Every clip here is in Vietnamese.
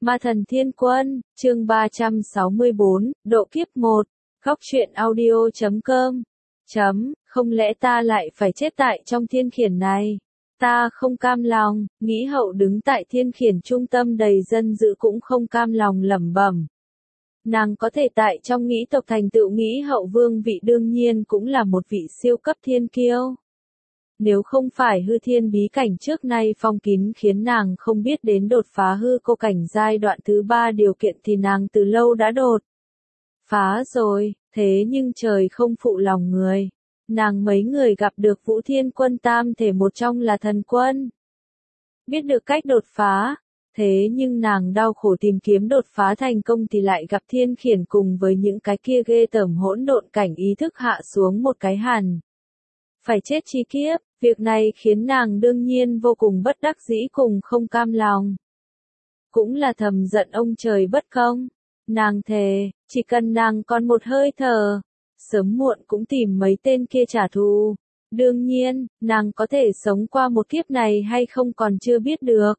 Ma thần thiên quân, chương 364, độ kiếp 1, góc truyện audio.com. Không lẽ ta lại phải chết tại trong thiên khiển này? Ta không cam lòng, nghĩ hậu đứng tại thiên khiển trung tâm đầy dân dự cũng không cam lòng lẩm bẩm. Nàng có thể tại trong nghĩ tộc thành tựu nghĩ hậu vương vị đương nhiên cũng là một vị siêu cấp thiên kiêu. Nếu không phải hư thiên bí cảnh trước nay phong kín khiến nàng không biết đến đột phá hư cô cảnh giai đoạn thứ 3 điều kiện thì nàng từ lâu đã đột phá rồi, thế nhưng trời không phụ lòng người. Nàng mấy người gặp được Vũ Thiên Quân tam thể một trong là thần quân. Biết được cách đột phá, thế nhưng nàng đau khổ tìm kiếm đột phá thành công thì lại gặp thiên khiển cùng với những cái kia ghê tởm hỗn độn cảnh ý thức hạ xuống một cái hẳn. Phải chết chi kiếp, việc này khiến nàng đương nhiên vô cùng bất đắc dĩ cùng không cam lòng. Cũng là thầm giận ông trời bất công. Nàng thề, chỉ cần nàng còn một hơi thở, sớm muộn cũng tìm mấy tên kia trả thù. Đương nhiên, nàng có thể sống qua một kiếp này hay không còn chưa biết được.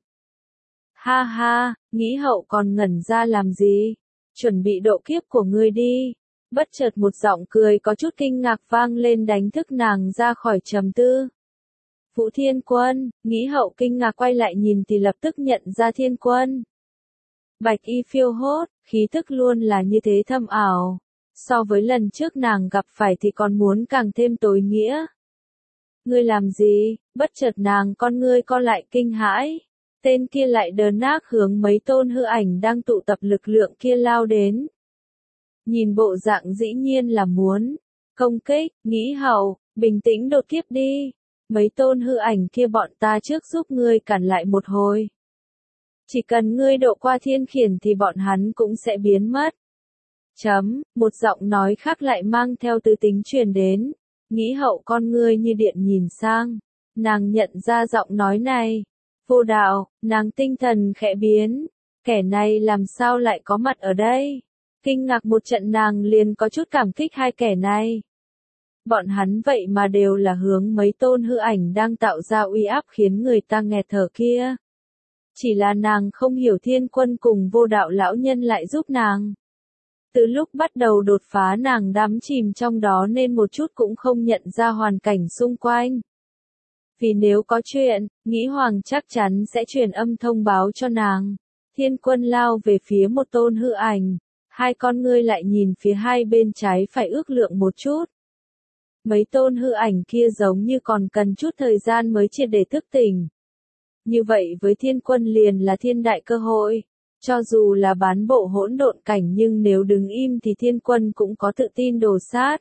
Ha ha, nghĩ hậu còn ngẩn ra làm gì? Chuẩn bị độ kiếp của ngươi đi. Bất chợt một giọng cười có chút kinh ngạc vang lên đánh thức nàng ra khỏi trầm tư. Vũ Thiên Quân, nghĩ hậu kinh ngạc quay lại nhìn thì lập tức nhận ra Thiên Quân. Bạch y phiêu hốt, khí thức luôn là như thế thâm ảo. So với lần trước nàng gặp phải thì còn muốn càng thêm tối nghĩa. Ngươi làm gì? Bất chợt nàng con ngươi co lại kinh hãi. Tên kia lại đờ nác hướng mấy tôn hư ảnh đang tụ tập lực lượng kia lao đến. Nhìn bộ dạng dĩ nhiên là muốn công kích, nghĩ hậu, bình tĩnh đột kiếp đi. Mấy tôn hư ảnh kia bọn ta trước giúp ngươi cản lại một hồi. Chỉ cần ngươi độ qua thiên khiển thì bọn hắn cũng sẽ biến mất. Một giọng nói khác lại mang theo tư tính truyền đến. Nghĩ hậu con ngươi như điện nhìn sang. Nàng nhận ra giọng nói này. Vô đạo, nàng tinh thần khẽ biến. Kẻ này làm sao lại có mặt ở đây? Kinh ngạc một trận nàng liền có chút cảm kích hai kẻ này. Bọn hắn vậy mà đều là hướng mấy tôn hư ảnh đang tạo ra uy áp khiến người ta nghẹt thở kia. Chỉ là nàng không hiểu Thiên Quân cùng Vô Đạo lão nhân lại giúp nàng. Từ lúc bắt đầu đột phá nàng đắm chìm trong đó nên một chút cũng không nhận ra hoàn cảnh xung quanh. Vì nếu có chuyện, nghĩ Hoàng chắc chắn sẽ truyền âm thông báo cho nàng. Thiên Quân lao về phía một tôn hư ảnh. Hai con ngươi lại nhìn phía hai bên trái phải ước lượng một chút. Mấy tôn hư ảnh kia giống như còn cần chút thời gian mới triệt để thức tỉnh. Như vậy với Thiên Quân liền là thiên đại cơ hội. Cho dù là bán bộ hỗn độn cảnh nhưng nếu đứng im thì Thiên Quân cũng có tự tin đồ sát.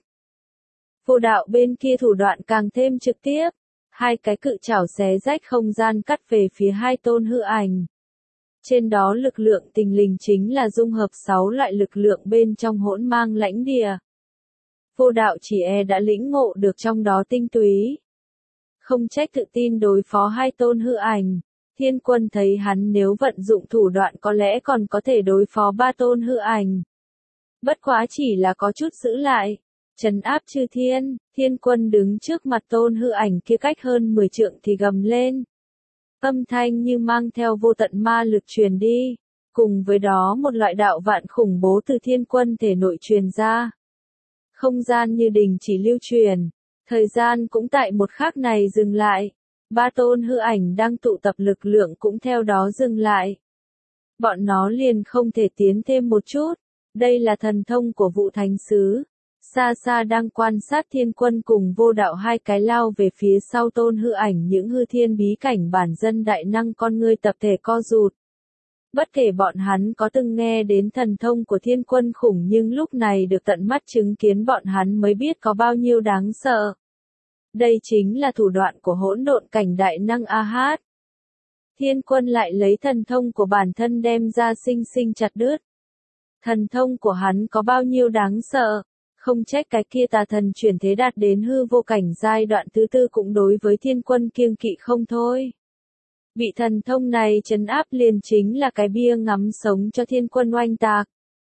Vô đạo bên kia thủ đoạn càng thêm trực tiếp. Hai cái cự chảo xé rách không gian cắt về phía hai tôn hư ảnh. Trên đó lực lượng tình lình chính là dung hợp 6 loại lực lượng bên trong hỗn mang lãnh địa. Vô đạo chỉ đã lĩnh ngộ được trong đó tinh túy. Không trách tự tin đối phó hai tôn hư ảnh. Thiên Quân thấy hắn nếu vận dụng thủ đoạn có lẽ còn có thể đối phó ba tôn hư ảnh. Bất quá chỉ là có chút giữ lại. Trấn áp chư thiên, Thiên Quân đứng trước mặt tôn hư ảnh kia cách hơn 10 trượng thì gầm lên. Âm thanh như mang theo vô tận ma lực truyền đi. Cùng với đó một loại đạo vạn khủng bố từ Thiên Quân thể nội truyền ra. Không gian như đình chỉ lưu truyền. Thời gian cũng tại một khắc này dừng lại. Ba tôn hư ảnh đang tụ tập lực lượng cũng theo đó dừng lại. Bọn nó liền không thể tiến thêm một chút. Đây là thần thông của Vũ Thánh Sứ. Xa xa đang quan sát Thiên Quân cùng Vô Đạo hai cái lao về phía sau tôn hư ảnh những hư thiên bí cảnh bản dân đại năng con ngươi tập thể co rụt. Bất kể bọn hắn có từng nghe đến thần thông của Thiên Quân khủng nhưng lúc này được tận mắt chứng kiến bọn hắn mới biết có bao nhiêu đáng sợ. Đây chính là thủ đoạn của hỗn độn cảnh đại năng A-hát. Thiên Quân lại lấy thần thông của bản thân đem ra sinh sinh chặt đứt. Thần thông của hắn có bao nhiêu đáng sợ. Không trách cái kia tà thần chuyển thế đạt đến hư vô cảnh giai đoạn thứ 4 cũng đối với Thiên Quân kiêng kỵ không thôi. Bị thần thông này trấn áp liền chính là cái bia ngắm sống cho Thiên Quân oanh tạc.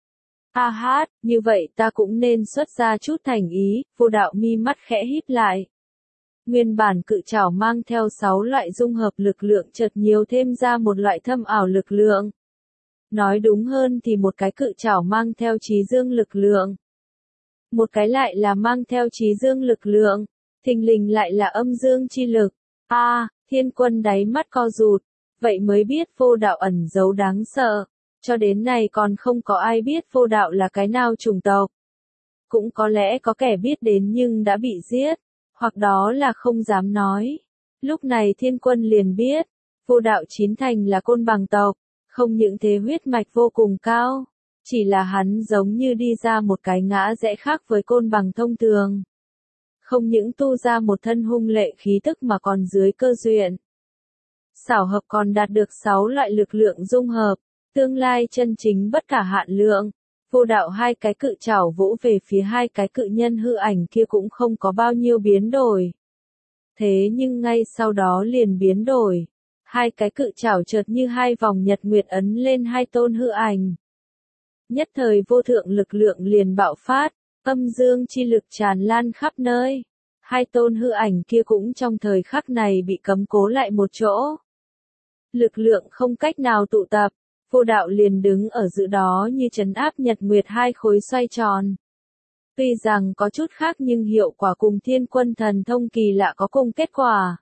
Hát, như vậy ta cũng nên xuất ra chút thành ý, Vô Đạo mi mắt khẽ híp lại. Nguyên bản cự trảo mang theo 6 loại dung hợp lực lượng chợt nhiều thêm ra một loại thâm ảo lực lượng. Nói đúng hơn thì một cái cự trảo mang theo trí dương lực lượng. Một cái lại là mang theo trí dương lực lượng, thình lình lại là âm dương chi lực. Thiên Quân đáy mắt co rụt, vậy mới biết vô đạo ẩn giấu đáng sợ. Cho đến nay còn không có ai biết vô đạo là cái nào chủng tộc. Cũng có lẽ có kẻ biết đến nhưng đã bị giết, hoặc đó là không dám nói. Lúc này Thiên Quân liền biết, vô đạo chín thành là côn bằng tộc, không những thế huyết mạch vô cùng cao, chỉ là hắn giống như đi ra một cái ngã rẽ khác với côn bằng thông thường. Không những tu ra một thân hung lệ khí tức mà còn dưới cơ duyên. Xảo hợp còn đạt được 6 loại lực lượng dung hợp, tương lai chân chính bất khả hạn lượng. Vô đạo hai cái cự trảo vỗ về phía hai cái cự nhân hư ảnh kia cũng không có bao nhiêu biến đổi. Thế nhưng ngay sau đó liền biến đổi. Hai cái cự trảo chợt như hai vòng nhật nguyệt ấn lên hai tôn hư ảnh. Nhất thời vô thượng lực lượng liền bạo phát, âm dương chi lực tràn lan khắp nơi. Hai tôn hư ảnh kia cũng trong thời khắc này bị cấm cố lại một chỗ. Lực lượng không cách nào tụ tập, vô đạo liền đứng ở giữa đó như trấn áp nhật nguyệt hai khối xoay tròn. Tuy rằng có chút khác nhưng hiệu quả cùng Thiên Quân thần thông kỳ lạ có cùng kết quả.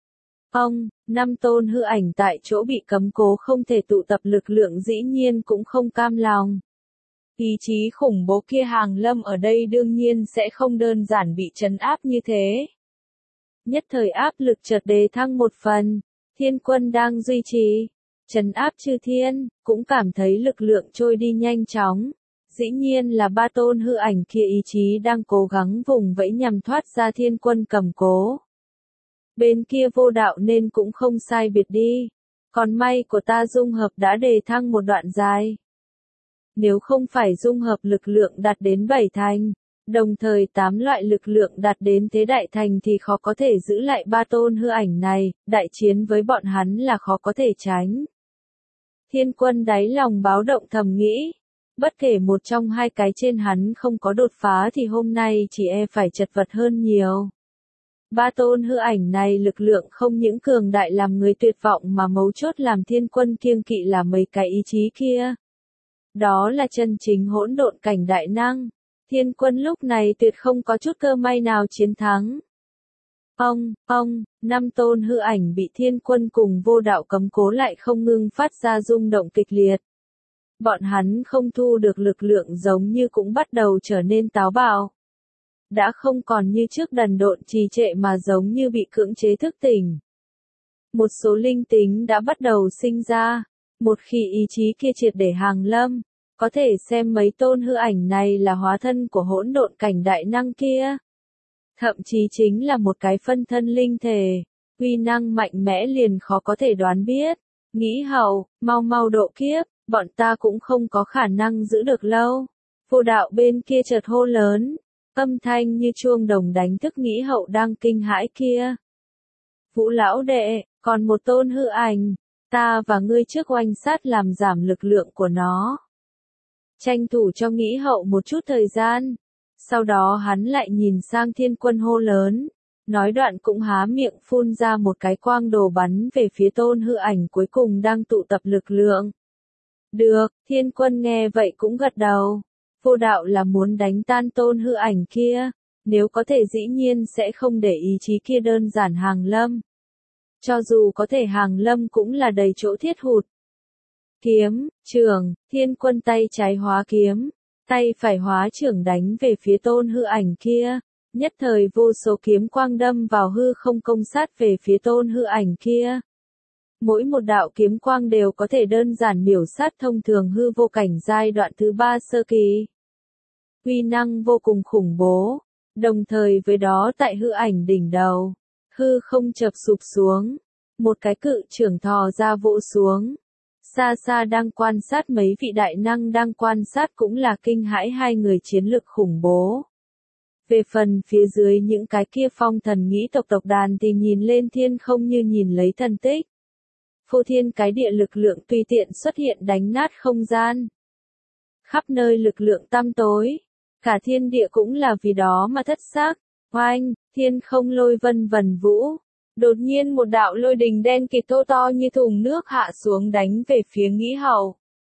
Năm tôn hư ảnh tại chỗ bị cấm cố không thể tụ tập lực lượng dĩ nhiên cũng không cam lòng. Ý chí khủng bố kia hàng lâm ở đây đương nhiên sẽ không đơn giản bị trấn áp như thế. Nhất thời áp lực chợt đề thăng một phần, Thiên Quân đang duy trì, trấn áp chư thiên, cũng cảm thấy lực lượng trôi đi nhanh chóng. Dĩ nhiên là ba tôn hư ảnh kia ý chí đang cố gắng vùng vẫy nhằm thoát ra Thiên Quân cầm cố. Bên kia vô đạo nên cũng không sai biệt đi. Còn may của ta dung hợp đã đề thăng một đoạn dài. Nếu không phải dung hợp lực lượng đạt đến 7 thành, đồng thời 8 loại lực lượng đạt đến thế đại thành thì khó có thể giữ lại ba tôn hư ảnh này, đại chiến với bọn hắn là khó có thể tránh. Thiên Quân đáy lòng báo động thầm nghĩ, bất kể một trong hai cái trên hắn không có đột phá thì hôm nay chỉ phải chật vật hơn nhiều. Ba tôn hư ảnh này lực lượng không những cường đại làm người tuyệt vọng mà mấu chốt làm Thiên Quân kiêng kỵ là mấy cái ý chí kia. Đó là chân chính hỗn độn cảnh đại năng. Thiên Quân lúc này tuyệt không có chút cơ may nào chiến thắng. Năm tôn hư ảnh bị Thiên Quân cùng vô đạo cấm cố lại không ngưng phát ra rung động kịch liệt. Bọn hắn không thu được lực lượng giống như cũng bắt đầu trở nên táo bạo. Đã không còn như trước đần độn trì trệ mà giống như bị cưỡng chế thức tỉnh. Một số linh tính đã bắt đầu sinh ra, một khi ý chí kia triệt để hàng lâm, có thể xem mấy tôn hư ảnh này là hóa thân của hỗn độn cảnh đại năng kia. Thậm chí chính là một cái phân thân linh thể, uy năng mạnh mẽ liền khó có thể đoán biết. Nghĩ hậu, mau độ kiếp, bọn ta cũng không có khả năng giữ được lâu. Vô đạo bên kia chợt hô lớn. Âm thanh như chuông đồng đánh thức Nghĩ hậu đang kinh hãi kia. Vũ lão đệ, còn một tôn hư ảnh, ta và ngươi trước oanh sát làm giảm lực lượng của nó. Tranh thủ cho Nghĩ hậu một chút thời gian. Sau đó hắn lại nhìn sang Thiên Quân hô lớn. Nói đoạn cũng há miệng phun ra một cái quang đồ bắn về phía tôn hư ảnh cuối cùng đang tụ tập lực lượng. Được, Thiên Quân nghe vậy cũng gật đầu. Vô đạo là muốn đánh tan tôn hư ảnh kia, nếu có thể dĩ nhiên sẽ không để ý chí kia đơn giản hàng lâm. Cho dù có thể hàng lâm cũng là đầy chỗ thiết hụt. Kiếm, trường, Thiên Quân tay trái hóa kiếm, tay phải hóa trưởng đánh về phía tôn hư ảnh kia. Nhất thời vô số kiếm quang đâm vào hư không công sát về phía tôn hư ảnh kia. Mỗi một đạo kiếm quang đều có thể đơn giản miểu sát thông thường hư vô cảnh giai đoạn thứ 3 sơ kỳ. Uy năng vô cùng khủng bố, đồng thời với đó tại hư ảnh đỉnh đầu, hư không chập sụp xuống, một cái cự trưởng thò ra vỗ xuống. Xa xa đang quan sát mấy vị đại năng đang quan sát cũng là kinh hãi hai người chiến lực khủng bố. Về phần phía dưới những cái kia phong thần nghĩ tộc đàn thì nhìn lên thiên không như nhìn lấy thần tích. Phô thiên cái địa lực lượng tùy tiện xuất hiện đánh nát không gian. Khắp nơi lực lượng tăm tối. Cả thiên địa cũng là vì đó mà thất xác. Oanh, thiên không lôi vân vần vũ. Đột nhiên một đạo lôi đình đen kịt thô to như thùng nước hạ xuống đánh về phía Nghĩ hậu.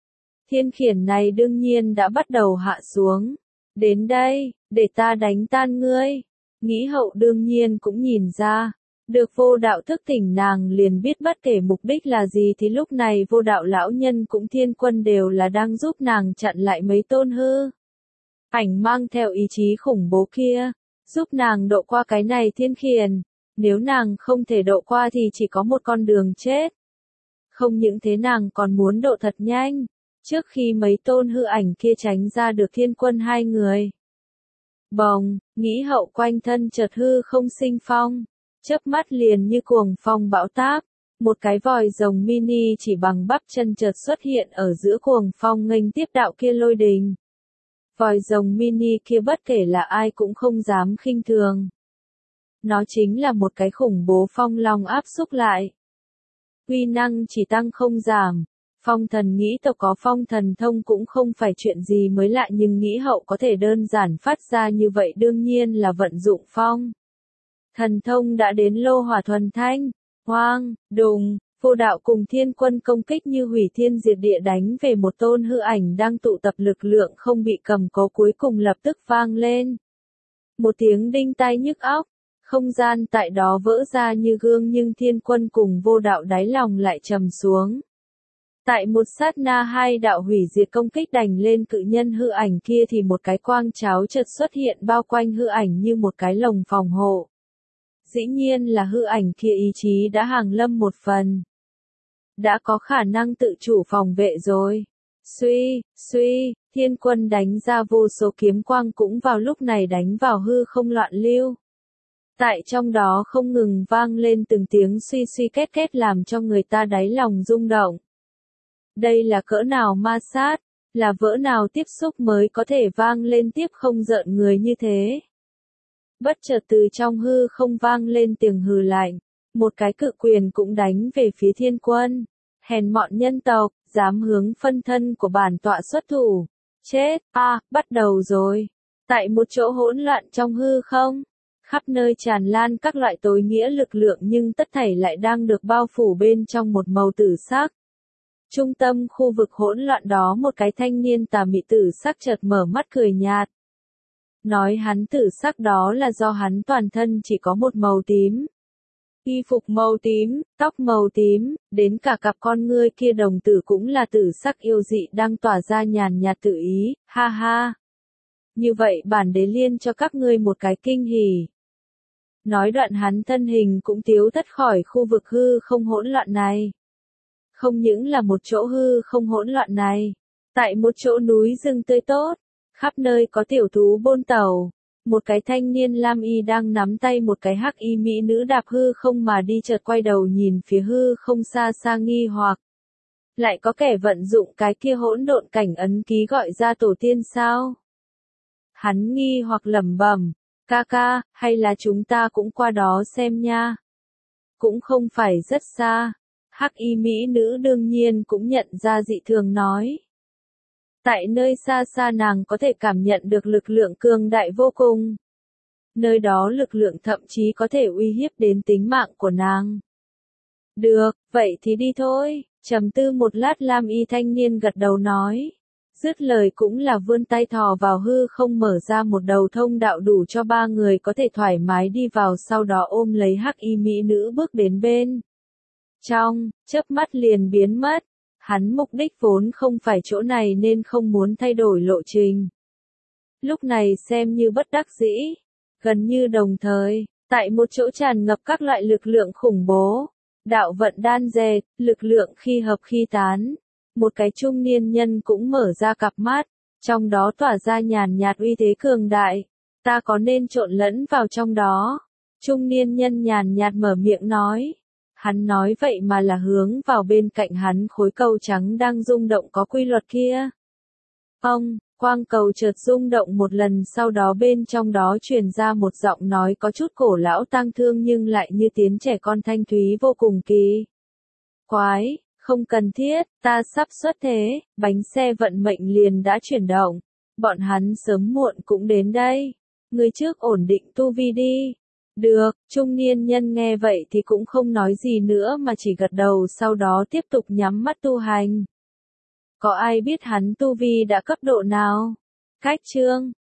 Thiên khiển này đương nhiên đã bắt đầu hạ xuống. Đến đây, để ta đánh tan ngươi. Nghĩ hậu đương nhiên cũng nhìn ra. Được vô đạo thức tỉnh nàng liền biết bất kể mục đích là gì thì lúc này vô đạo lão nhân cũng thiên quân đều là đang giúp nàng chặn lại mấy tôn hư. Ảnh mang theo ý chí khủng bố kia, giúp nàng độ qua cái này thiên khiển. Nếu nàng không thể độ qua thì chỉ có một con đường chết. Không những thế nàng còn muốn độ thật nhanh, trước khi mấy tôn hư ảnh kia tránh ra được thiên quân hai người. Bồng, nghĩ hậu quanh thân chợt hư không sinh phong, chớp mắt liền như cuồng phong bão táp, một cái vòi rồng mini chỉ bằng bắp chân chợt xuất hiện ở giữa cuồng phong nghênh tiếp đạo kia lôi đình. Vòi rồng mini kia bất kể là ai cũng không dám khinh thường. Nó chính là một cái khủng bố phong long áp xúc lại. Uy năng chỉ tăng không giảm. Phong thần nghĩ tộc có phong thần thông cũng không phải chuyện gì mới lạ nhưng nghĩ hậu có thể đơn giản phát ra như vậy đương nhiên là vận dụng phong. Thần thông đã đến lô hỏa thuần thanh, hoang, đùng, vô đạo cùng thiên quân công kích như hủy thiên diệt địa đánh về một tôn hư ảnh đang tụ tập lực lượng không bị cầm cố cuối cùng lập tức vang lên. Một tiếng đinh tai nhức óc, không gian tại đó vỡ ra như gương nhưng thiên quân cùng vô đạo đáy lòng lại trầm xuống. Tại một sát na hai đạo hủy diệt công kích đành lên cự nhân hư ảnh kia thì một cái quang cháo chợt xuất hiện bao quanh hư ảnh như một cái lồng phòng hộ. Dĩ nhiên là hư ảnh kia ý chí đã hàng lâm một phần. Đã có khả năng tự chủ phòng vệ rồi. Suy, thiên quân đánh ra vô số kiếm quang cũng vào lúc này đánh vào hư không loạn lưu. Tại trong đó không ngừng vang lên từng tiếng suy két két làm cho người ta đáy lòng rung động. Đây là cỡ nào ma sát, là vỡ nào tiếp xúc mới có thể vang lên tiếp không rợn người như thế. Bất chợt từ trong hư không vang lên tiếng hừ lạnh, một cái cự quyền cũng đánh về phía thiên quân. Hèn mọn nhân tộc, dám hướng phân thân của bản tọa xuất thủ. Chết, bắt đầu rồi. Tại một chỗ hỗn loạn trong hư không, khắp nơi tràn lan các loại tối nghĩa lực lượng nhưng tất thảy lại đang được bao phủ bên trong một màu tử sắc. Trung tâm khu vực hỗn loạn đó một cái thanh niên tà mị tử sắc chợt mở mắt cười nhạt. Nói hắn tử sắc đó là do hắn toàn thân chỉ có một màu tím. Y phục màu tím, tóc màu tím, đến cả cặp con ngươi kia đồng tử cũng là tử sắc yêu dị đang tỏa ra nhàn nhạt tự ý, ha ha. Như vậy bản đế liên cho các ngươi một cái kinh hỉ. Nói đoạn hắn thân hình cũng tiếu thất khỏi khu vực hư không hỗn loạn này. Không những là một chỗ hư không hỗn loạn này, tại một chỗ núi rừng tươi tốt, khắp nơi có tiểu thú bôn tàu, một cái thanh niên lam y đang nắm tay một cái hắc y mỹ nữ đạp hư không mà đi chợt quay đầu nhìn phía hư không xa xa nghi hoặc. Lại có kẻ vận dụng cái kia hỗn độn cảnh ấn ký gọi ra tổ tiên sao? Hắn nghi hoặc lẩm bẩm, ca ca, hay là chúng ta cũng qua đó xem nha. Cũng không phải rất xa. Hắc y mỹ nữ đương nhiên cũng nhận ra dị thường nói. Tại nơi xa xa nàng có thể cảm nhận được lực lượng cường đại vô cùng. Nơi đó lực lượng thậm chí có thể uy hiếp đến tính mạng của nàng. Được, vậy thì đi thôi, trầm tư một lát lam y thanh niên gật đầu nói. Dứt lời cũng là vươn tay thò vào hư không mở ra một đầu thông đạo đủ cho ba người có thể thoải mái đi vào sau đó ôm lấy hắc y mỹ nữ bước đến bên. Trong, chớp mắt liền biến mất. Hắn mục đích vốn không phải chỗ này nên không muốn thay đổi lộ trình. Lúc này xem như bất đắc dĩ. Gần như đồng thời, tại một chỗ tràn ngập các loại lực lượng khủng bố. Đạo vận đan dệt, lực lượng khi hợp khi tán. Một cái trung niên nhân cũng mở ra cặp mắt. Trong đó tỏa ra nhàn nhạt uy thế cường đại. Ta có nên trộn lẫn vào trong đó? Trung niên nhân nhàn nhạt mở miệng nói. Hắn nói vậy mà là hướng vào bên cạnh hắn khối cầu trắng đang rung động có quy luật kia. Quang cầu chợt rung động một lần sau đó bên trong đó truyền ra một giọng nói có chút cổ lão tang thương nhưng lại như tiếng trẻ con thanh thúy vô cùng kỳ. Quái, không cần thiết, ta sắp xuất thế, bánh xe vận mệnh liền đã chuyển động. Bọn hắn sớm muộn cũng đến đây. Người trước ổn định tu vi đi. Được, trung niên nhân nghe vậy thì cũng không nói gì nữa mà chỉ gật đầu sau đó tiếp tục nhắm mắt tu hành. Có ai biết hắn tu vi đã cấp độ nào? Cách chương